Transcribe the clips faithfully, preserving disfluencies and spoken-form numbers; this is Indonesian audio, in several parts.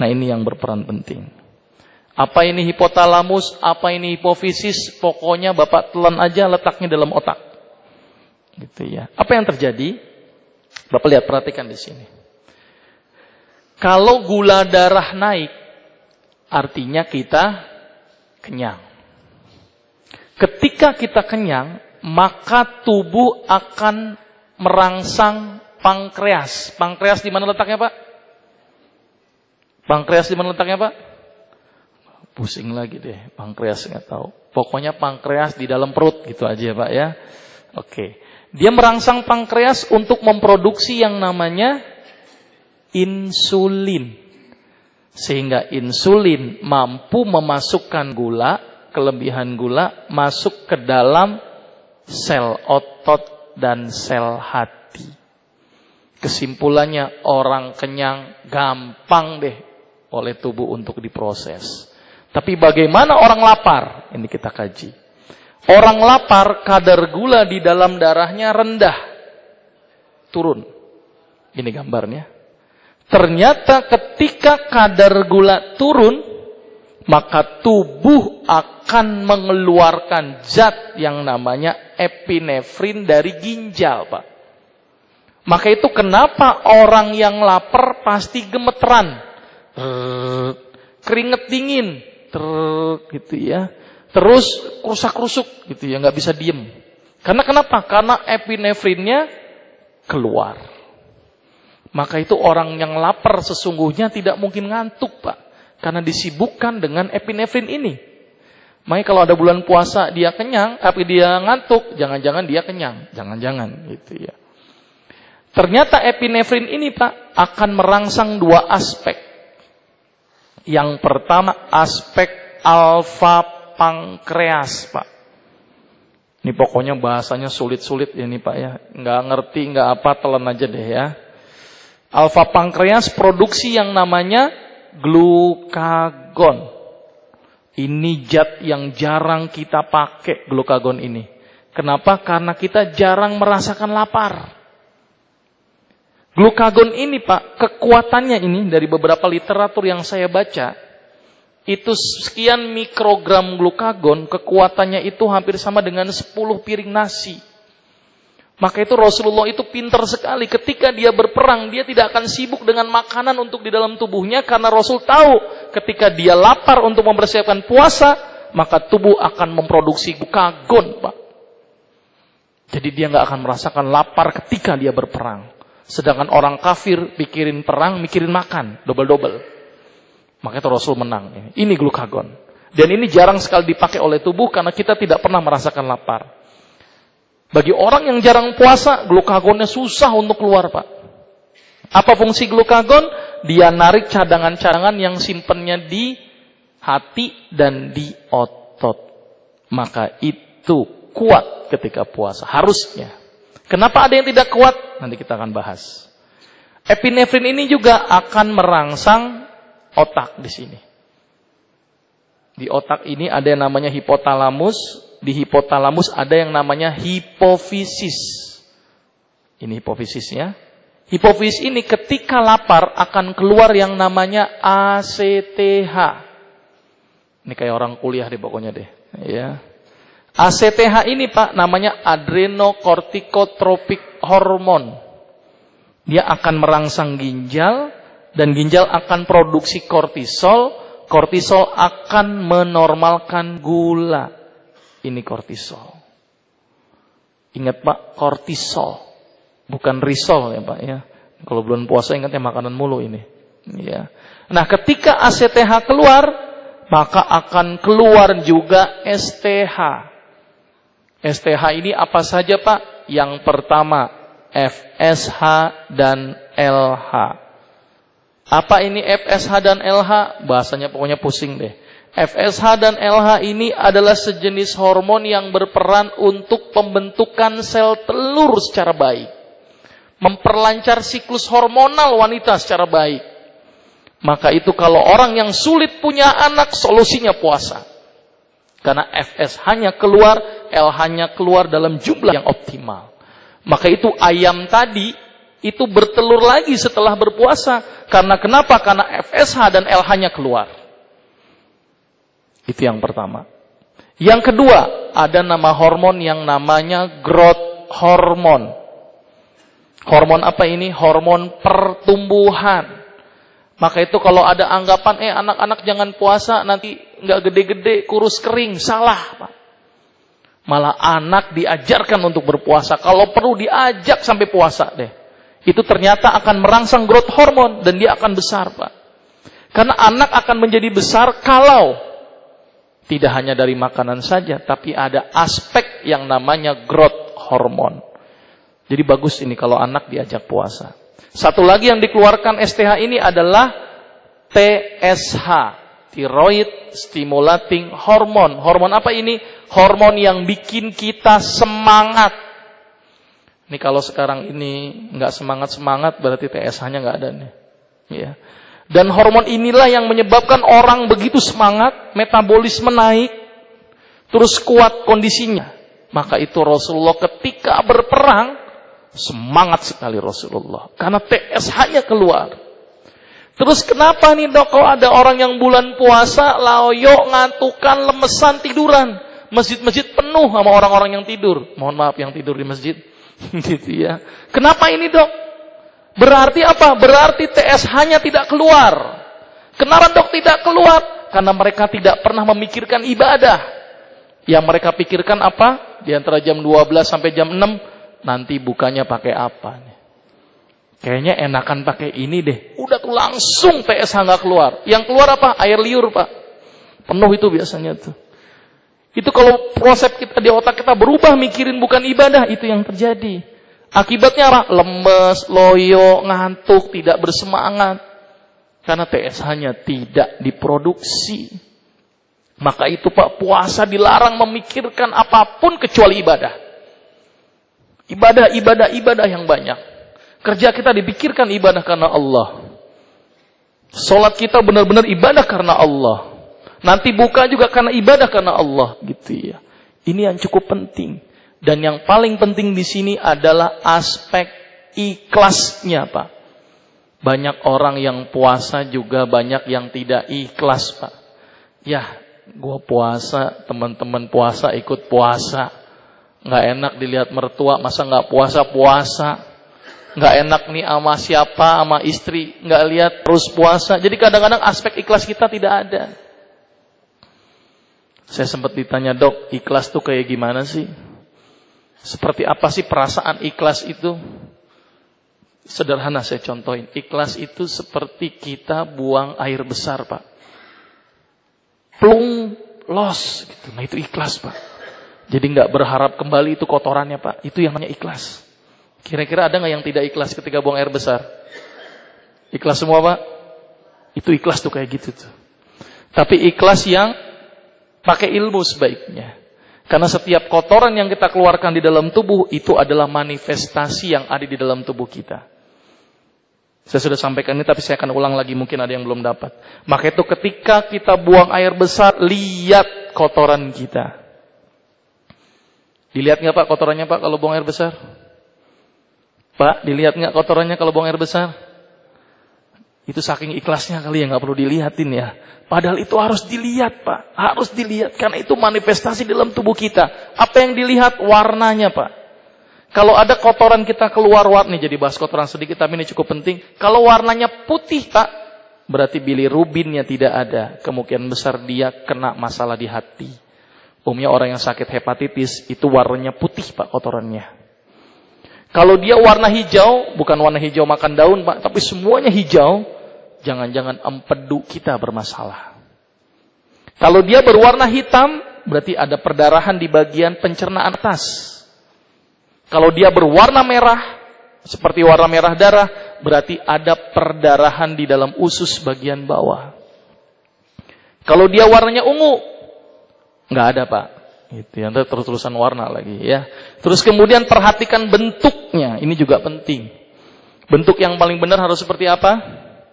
Nah, ini yang berperan penting. Apa ini hipotalamus, apa ini hipofisis, pokoknya Bapak telan aja letaknya dalam otak. Gitu ya. Apa yang terjadi? Bapak lihat, perhatikan di sini. Kalau gula darah naik, artinya kita kenyang. Ketika kita kenyang, maka tubuh akan merangsang pankreas. Pankreas di mana letaknya, Pak? Pankreas di mana letaknya, Pak? Pusing lagi deh, pankreas nggak tahu. Pokoknya pankreas di dalam perut gitu aja, Pak ya. Oke. Dia merangsang pankreas untuk memproduksi yang namanya insulin. Sehingga insulin mampu memasukkan gula, kelebihan gula masuk ke dalam sel otot dan sel hati. Kesimpulannya, orang kenyang gampang deh oleh tubuh untuk diproses. Tapi bagaimana orang lapar? Ini kita kaji. Orang lapar, kadar gula di dalam darahnya rendah. Turun. Ini gambarnya. Ternyata ketika kadar gula turun, maka tubuh akan mengeluarkan zat yang namanya epinefrin dari ginjal, Pak. Maka itu kenapa orang yang lapar pasti gemeteran. Keringet dingin. Ter, gitu ya, terus krusak-krusuk gitu ya, nggak bisa diem. Karena kenapa? Karena epinefrinnya keluar. Maka itu orang yang lapar sesungguhnya tidak mungkin ngantuk, Pak, karena disibukkan dengan epinefrin ini. Makanya kalau ada bulan puasa dia kenyang, tapi dia ngantuk, jangan-jangan dia kenyang, jangan-jangan gitu ya. Ternyata epinefrin ini, Pak, akan merangsang dua aspek. Yang pertama, aspek alfa pankreas, Pak. Ini pokoknya bahasanya sulit-sulit ini, Pak ya. Nggak ngerti, nggak apa, telan aja deh ya. Alfa pankreas produksi yang namanya glukagon. Ini zat yang jarang kita pakai, glukagon ini. Kenapa? Karena kita jarang merasakan lapar. Glukagon ini, Pak, kekuatannya ini dari beberapa literatur yang saya baca, itu sekian mikrogram glukagon, kekuatannya itu hampir sama dengan sepuluh piring nasi. Maka itu Rasulullah itu pintar sekali. Ketika dia berperang, dia tidak akan sibuk dengan makanan untuk di dalam tubuhnya, karena Rasul tahu ketika dia lapar untuk mempersiapkan puasa, maka tubuh akan memproduksi glukagon, Pak. Jadi dia nggak akan merasakan lapar ketika dia berperang. Sedangkan orang kafir pikirin perang, mikirin makan, double-double. Makanya Rasul menang. Ini glukagon. Dan ini jarang sekali dipakai oleh tubuh karena kita tidak pernah merasakan lapar. Bagi orang yang jarang puasa, glukagonnya susah untuk keluar, Pak. Apa fungsi glukagon? Dia narik cadangan-cadangan yang simpennya di hati dan di otot. Maka itu kuat ketika puasa, harusnya. Kenapa ada yang tidak kuat? Nanti kita akan bahas. Epinefrin ini juga akan merangsang otak di sini. Di otak ini ada yang namanya hipotalamus. Di hipotalamus ada yang namanya hipofisis. Ini hipofisisnya. Hipofisis ini ketika lapar akan keluar yang namanya A C T H. Ini kayak orang kuliah deh pokoknya deh. Ya. A C T H ini, Pak, namanya adrenocorticotropic hormone. Dia akan merangsang ginjal dan ginjal akan produksi kortisol. Kortisol akan menormalkan gula. Ini kortisol. Ingat, Pak, kortisol. Bukan risol ya, Pak ya. Kalau bulan puasa ingatnya makanan mulu ini. Ya. Nah, ketika A C T H keluar, maka akan keluar juga S T H. S T H ini apa saja, Pak? Yang pertama, F S H dan L H. Apa ini F S H dan L H? Bahasanya pokoknya pusing deh. F S H dan L H ini adalah sejenis hormon yang berperan untuk pembentukan sel telur secara baik. Memperlancar siklus hormonal wanita secara baik. Maka itu kalau orang yang sulit punya anak, solusinya puasa. Karena F S H-nya keluar, L H-nya keluar dalam jumlah yang optimal. Maka itu ayam tadi, itu bertelur lagi setelah berpuasa. Karena kenapa? Karena F S H dan L H-nya keluar. Itu yang pertama. Yang kedua, ada nama hormon yang namanya growth hormone. Hormon apa ini? Hormon pertumbuhan. Maka itu kalau ada anggapan, eh anak-anak jangan puasa, nanti nggak gede-gede, kurus kering. Salah, Pak. Malah anak diajarkan untuk berpuasa. Kalau perlu diajak sampai puasa deh. Itu ternyata akan merangsang growth hormone dan dia akan besar, Pak. Karena anak akan menjadi besar kalau tidak hanya dari makanan saja, tapi ada aspek yang namanya growth hormone. Jadi bagus ini kalau anak diajak puasa. Satu lagi yang dikeluarkan S T H ini adalah T S H, thyroid stimulating hormone. Hormon apa ini? Hormon yang bikin kita semangat. Ini kalau sekarang ini nggak semangat-semangat berarti T S H-nya nggak ada nih. Ya. Dan hormon inilah yang menyebabkan orang begitu semangat, metabolisme naik, terus kuat kondisinya. Maka itu Rasulullah ketika berperang, semangat sekali Rasulullah. Karena T S H-nya keluar. Terus kenapa nih dok, kalau ada orang yang bulan puasa, loyo, ngantukan, lemesan, tiduran. Masjid-masjid penuh sama orang-orang yang tidur. Mohon maaf yang tidur di masjid. Gitu ya. Kenapa ini dok? Berarti apa? Berarti T S H-nya tidak keluar. Kenapa dok tidak keluar? Karena mereka tidak pernah memikirkan ibadah. Yang mereka pikirkan apa? Di antara jam dua belas sampai jam enam, nanti bukanya pakai apa nih? Kayaknya enakan pakai ini deh. Udah tuh langsung T S H nggak keluar. Yang keluar apa? Air liur, Pak. Penuh itu biasanya tuh. Itu kalau proses kita di otak kita berubah mikirin bukan ibadah, itu yang terjadi. Akibatnya apa? Lemes, loyo, ngantuk, tidak bersemangat. Karena T S H-nya tidak diproduksi. Maka itu Pak, puasa dilarang memikirkan apapun kecuali ibadah. Ibadah, ibadah, ibadah yang banyak. Kerja kita dipikirkan ibadah karena Allah. Salat kita benar-benar ibadah karena Allah. Nanti buka juga karena ibadah karena Allah, gitu ya. Ini yang cukup penting. Dan yang paling penting di sini adalah aspek ikhlasnya, Pak. Banyak orang yang puasa juga banyak yang tidak ikhlas, Pak. Ya, gua puasa, teman-teman puasa ikut puasa. Nggak enak dilihat mertua, masa nggak puasa-puasa. Nggak enak nih sama siapa, sama istri, nggak lihat terus puasa. Jadi kadang-kadang aspek ikhlas kita tidak ada. Saya sempat ditanya, dok, ikhlas tuh kayak gimana sih? Seperti apa sih perasaan ikhlas itu? Sederhana saya contohin. Ikhlas itu seperti kita buang air besar, Pak. Plung, los, gitu. Nah itu ikhlas, Pak. Jadi nggak berharap kembali itu kotorannya, Pak. Itu yang namanya ikhlas. Kira-kira ada nggak yang tidak ikhlas ketika buang air besar? Ikhlas semua, Pak? Itu ikhlas tuh kayak gitu tuh. Tapi ikhlas yang pakai ilmu sebaiknya. Karena setiap kotoran yang kita keluarkan di dalam tubuh itu adalah manifestasi yang ada di dalam tubuh kita. Saya sudah sampaikan ini tapi saya akan ulang lagi, mungkin ada yang belum dapat. Maka itu ketika kita buang air besar, lihat kotoran kita. Dilihat nggak Pak kotorannya Pak kalau buang air besar? Pak, dilihat nggak kotorannya kalau buang air besar? Itu saking ikhlasnya kali ya, nggak perlu dilihatin ya. Padahal itu harus dilihat, Pak. Harus dilihat karena itu manifestasi dalam tubuh kita. Apa yang dilihat? Warnanya, Pak. Kalau ada kotoran kita keluar warna, jadi bahas kotoran sedikit tapi ini cukup penting. Kalau warnanya putih, Pak, berarti bilirubinnya tidak ada. Kemungkinan besar dia kena masalah di hati. Umumnya orang yang sakit hepatitis itu warnanya putih, Pak, kotorannya. Kalau dia warna hijau, bukan warna hijau makan daun, Pak, tapi semuanya hijau, jangan-jangan empedu kita bermasalah. Kalau dia berwarna hitam, berarti ada perdarahan di bagian pencernaan atas. Kalau dia berwarna merah, seperti warna merah darah, berarti ada perdarahan di dalam usus bagian bawah. Kalau dia warnanya ungu, nggak ada, Pak. Itu yang terus-terusan warna lagi ya. Terus kemudian perhatikan bentuknya, ini juga penting. Bentuk yang paling benar harus seperti apa?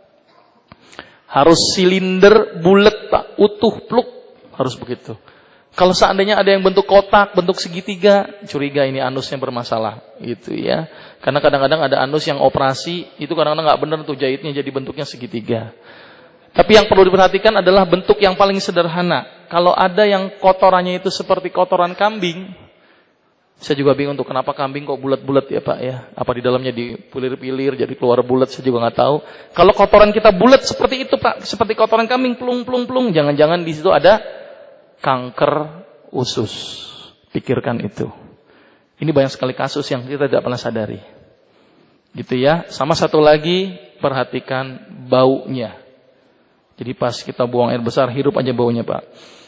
Harus silinder bulat, Pak, utuh pluk, harus begitu. Kalau seandainya ada yang bentuk kotak, bentuk segitiga, curiga ini anusnya bermasalah, gitu ya. Karena kadang-kadang ada anus yang operasi, itu kadang-kadang nggak benar tuh jahitnya jadi bentuknya segitiga. Tapi yang perlu diperhatikan adalah bentuk yang paling sederhana. Kalau ada yang kotorannya itu seperti kotoran kambing, saya juga bingung tuh kenapa kambing kok bulat-bulat ya Pak ya. Apa di dalamnya dipilir-pilir jadi keluar bulat, saya juga nggak tahu. Kalau kotoran kita bulat seperti itu Pak, seperti kotoran kambing plung-plung-plung, jangan-jangan di situ ada kanker usus. Pikirkan itu. Ini banyak sekali kasus yang kita tidak pernah sadari. Gitu ya. Sama satu lagi, perhatikan baunya. Jadi pas kita buang air besar, hirup aja baunya Pak.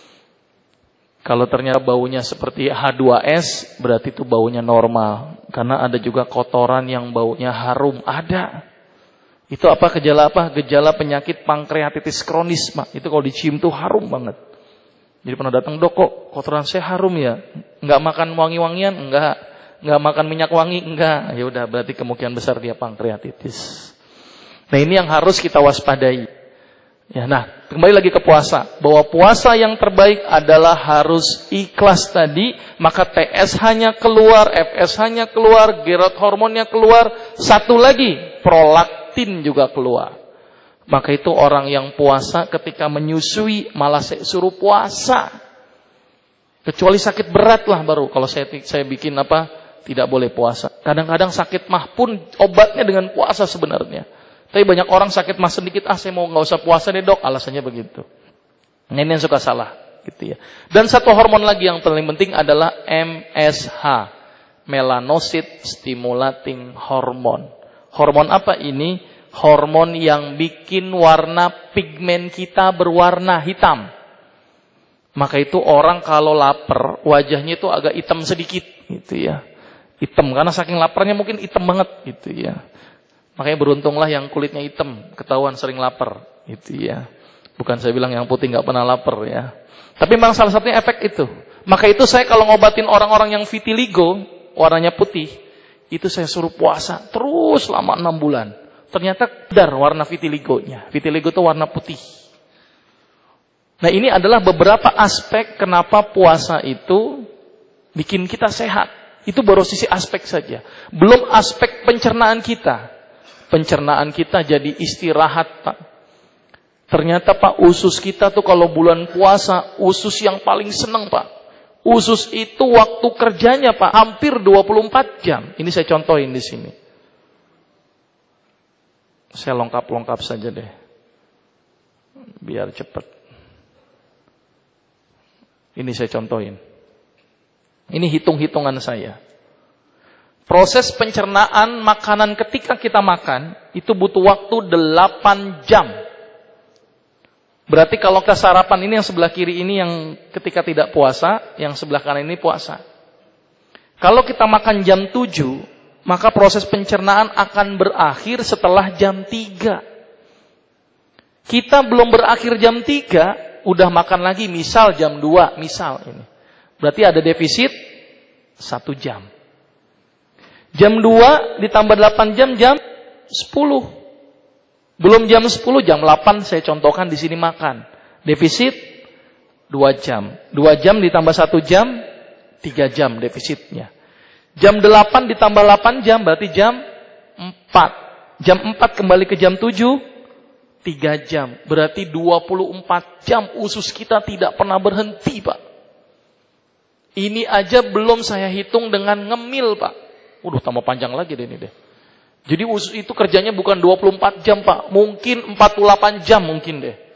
Kalau ternyata baunya seperti H dua S, berarti itu baunya normal. Karena ada juga kotoran yang baunya harum. Ada. Itu apa gejala apa? Gejala penyakit pankreatitis kronis Pak. Itu kalau dicium tuh harum banget. Jadi pernah datang, dok kok kotoran saya harum ya? Enggak makan wangi-wangian? Enggak. Enggak makan minyak wangi? Enggak. Ya udah, berarti kemungkinan besar dia pankreatitis. Nah ini yang harus kita waspadai. Ya, nah kembali lagi ke puasa. Bahwa puasa yang terbaik adalah harus ikhlas tadi. Maka T S H-nya keluar, F S H-nya keluar, growth hormonnya keluar. Satu lagi, prolaktin juga keluar. Maka itu orang yang puasa ketika menyusui malah saya suruh puasa. Kecuali sakit berat lah baru. Kalau saya saya bikin apa, tidak boleh puasa. Kadang-kadang sakit mah pun obatnya dengan puasa sebenarnya. Tapi banyak orang sakit mah sedikit, ah saya mau nggak usah puasa deh dok, alasannya begitu. Nah, ini yang suka salah, gitu ya. Dan satu hormon lagi yang paling penting adalah M S H, melanocyte stimulating hormone. Hormon apa ini? Hormon yang bikin warna pigmen kita berwarna hitam. Maka itu orang kalau lapar, wajahnya itu agak hitam sedikit, gitu ya. Hitam karena saking laparnya mungkin hitam banget, gitu ya. Makanya beruntunglah yang kulitnya hitam, ketahuan sering lapar, gitu ya. Bukan saya bilang yang putih nggak pernah lapar ya. Tapi memang salah satunya efek itu. Maka itu saya kalau ngobatin orang-orang yang vitiligo, warnanya putih, itu saya suruh puasa terus selama enam bulan. Ternyata dar warna vitiligonya. Vitiligo itu warna putih. Nah ini adalah beberapa aspek kenapa puasa itu bikin kita sehat. Itu baru sisi aspek saja. Belum aspek pencernaan kita. Pencernaan kita jadi istirahat Pak. Ternyata Pak usus kita tuh kalau bulan puasa, usus yang paling seneng Pak. Usus itu waktu kerjanya Pak hampir dua puluh empat jam. Ini saya contohin di sini. Saya lengkap-lengkap saja deh. Biar cepat. Ini saya contohin. Ini hitung-hitungan saya. Proses pencernaan makanan ketika kita makan, itu butuh waktu delapan jam. Berarti kalau kita sarapan ini yang sebelah kiri ini yang ketika tidak puasa, yang sebelah kanan ini puasa. Kalau kita makan jam tujuh, maka proses pencernaan akan berakhir setelah jam tiga. Kita belum berakhir jam tiga, udah makan lagi misal jam dua, misal ini. Berarti ada defisit satu jam. Jam dua ditambah delapan jam, jam sepuluh. Belum jam sepuluh, jam delapan saya contohkan di sini makan. Defisit dua jam. dua jam ditambah satu jam, tiga jam defisitnya. Jam delapan ditambah delapan jam berarti jam empat. Jam empat kembali ke jam tujuh, tiga jam. Berarti dua puluh empat jam usus kita tidak pernah berhenti Pak. Ini aja belum saya hitung dengan ngemil Pak. Udah tambah panjang lagi deh ini deh. Jadi usus itu kerjanya bukan dua puluh empat jam Pak. Mungkin empat puluh delapan jam mungkin deh.